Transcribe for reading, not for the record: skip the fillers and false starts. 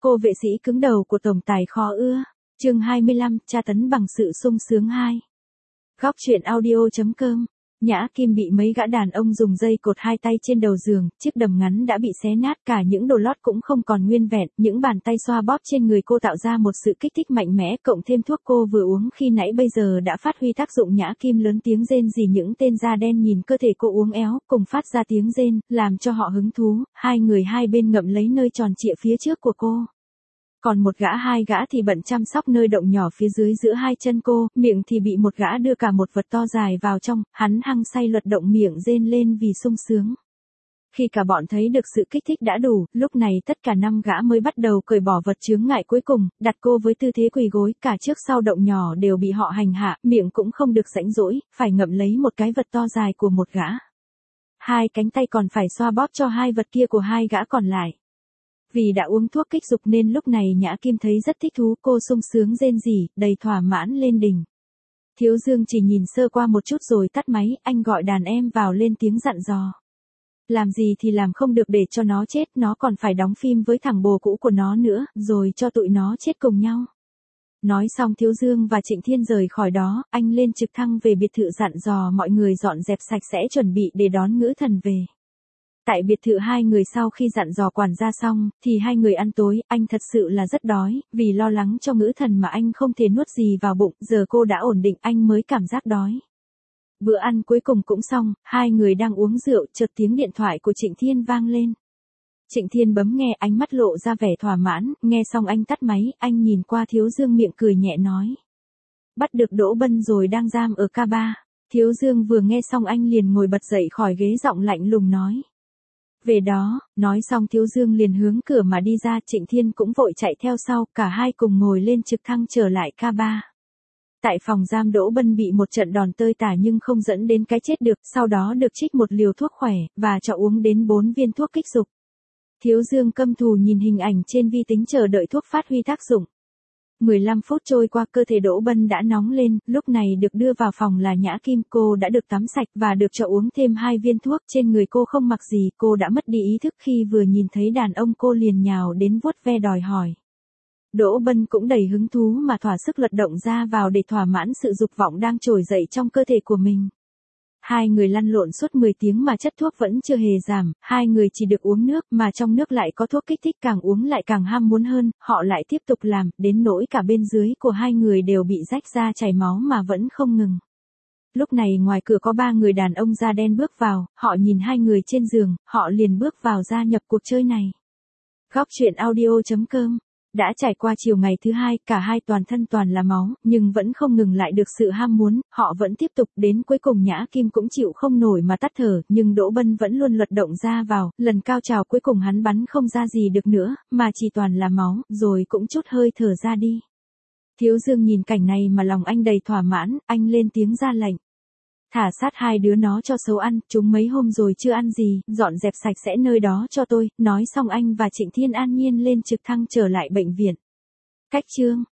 Cô vệ sĩ cứng đầu của tổng tài khó ưa. Chương 25, tra tấn bằng sự sung sướng 2. Góc truyện audio.com. Nhã Kim bị mấy gã đàn ông dùng dây cột hai tay trên đầu giường, chiếc đầm ngắn đã bị xé nát, cả những đồ lót cũng không còn nguyên vẹn, những bàn tay xoa bóp trên người cô tạo ra một sự kích thích mạnh mẽ, cộng thêm thuốc cô vừa uống khi nãy bây giờ đã phát huy tác dụng. Nhã Kim lớn tiếng rên rỉ, những tên da đen nhìn cơ thể cô uốn éo, cùng phát ra tiếng rên, làm cho họ hứng thú, hai người hai bên ngậm lấy nơi tròn trịa phía trước của cô. Còn hai gã thì bận chăm sóc nơi động nhỏ phía dưới giữa hai chân cô, miệng thì bị một gã đưa cả một vật to dài vào trong, hắn hăng say luật động miệng rên lên vì sung sướng. Khi cả bọn thấy được sự kích thích đã đủ, lúc này tất cả 5 gã mới bắt đầu cởi bỏ vật chướng ngại cuối cùng, đặt cô với tư thế quỳ gối, cả trước sau động nhỏ đều bị họ hành hạ, miệng cũng không được rãnh rỗi, phải ngậm lấy một cái vật to dài của một gã. Hai cánh tay còn phải xoa bóp cho hai vật kia của hai gã còn lại. Vì đã uống thuốc kích dục nên lúc này Nhã Kim thấy rất thích thú, cô sung sướng rên rỉ, đầy thỏa mãn lên đỉnh. Thiếu Dương chỉ nhìn sơ qua một chút rồi tắt máy, anh gọi đàn em vào lên tiếng dặn dò. Làm gì thì làm, không được để cho nó chết, nó còn phải đóng phim với thằng bồ cũ của nó nữa, rồi cho tụi nó chết cùng nhau. Nói xong Thiếu Dương và Trịnh Thiên rời khỏi đó, anh lên trực thăng về biệt thự dặn dò mọi người dọn dẹp sạch sẽ chuẩn bị để đón Ngữ Thần về. Tại biệt thự hai người sau khi dặn dò quản gia xong, thì hai người ăn tối, anh thật sự là rất đói, vì lo lắng cho Ngữ Thần mà anh không thể nuốt gì vào bụng, giờ cô đã ổn định anh mới cảm giác đói. Bữa ăn cuối cùng cũng xong, hai người đang uống rượu, chợt tiếng điện thoại của Trịnh Thiên vang lên. Trịnh Thiên bấm nghe, ánh mắt lộ ra vẻ thỏa mãn, nghe xong anh tắt máy, anh nhìn qua Thiếu Dương miệng cười nhẹ nói. Bắt được Đỗ Bân rồi, đang giam ở K3. Thiếu Dương vừa nghe xong anh liền ngồi bật dậy khỏi ghế, giọng lạnh lùng nói. Về đó, nói xong Thiếu Dương liền hướng cửa mà đi ra, Trịnh Thiên cũng vội chạy theo sau, cả hai cùng ngồi lên trực thăng trở lại K3. Tại phòng giam, Đỗ Bân bị một trận đòn tơi tả nhưng không dẫn đến cái chết được, sau đó được trích một liều thuốc khỏe, và cho uống đến 4 viên thuốc kích dục. Thiếu Dương căm thù nhìn hình ảnh trên vi tính chờ đợi thuốc phát huy tác dụng. 15 phút trôi qua, cơ thể Đỗ Bân đã nóng lên, lúc này được đưa vào phòng là Nhã Kim, cô đã được tắm sạch và được cho uống thêm 2 viên thuốc, trên người cô không mặc gì, cô đã mất đi ý thức, khi vừa nhìn thấy đàn ông cô liền nhào đến vuốt ve đòi hỏi. Đỗ Bân cũng đầy hứng thú mà thỏa sức lật động ra vào để thỏa mãn sự dục vọng đang trồi dậy trong cơ thể của mình. Hai người lăn lộn suốt 10 tiếng mà chất thuốc vẫn chưa hề giảm, hai người chỉ được uống nước, mà trong nước lại có thuốc kích thích, càng uống lại càng ham muốn hơn, họ lại tiếp tục làm, đến nỗi cả bên dưới của hai người đều bị rách ra chảy máu mà vẫn không ngừng. Lúc này ngoài cửa có 3 người đàn ông da đen bước vào, họ nhìn hai người trên giường, họ liền bước vào gia nhập cuộc chơi này. Góc truyện audio.com. Đã trải qua chiều ngày thứ hai, cả hai toàn thân toàn là máu, nhưng vẫn không ngừng lại được sự ham muốn, họ vẫn tiếp tục, đến cuối cùng Nhã Kim cũng chịu không nổi mà tắt thở, nhưng Đỗ Bân vẫn luôn lật động ra vào, lần cao trào cuối cùng hắn bắn không ra gì được nữa, mà chỉ toàn là máu, rồi cũng chút hơi thở ra đi. Thiếu Dương nhìn cảnh này mà lòng anh đầy thỏa mãn, anh lên tiếng ra lệnh. Thả sát hai đứa nó cho xấu ăn, chúng mấy hôm rồi chưa ăn gì, dọn dẹp sạch sẽ nơi đó cho tôi. Nói xong anh và Trịnh Thiên an nhiên lên trực thăng trở lại bệnh viện. Cách chương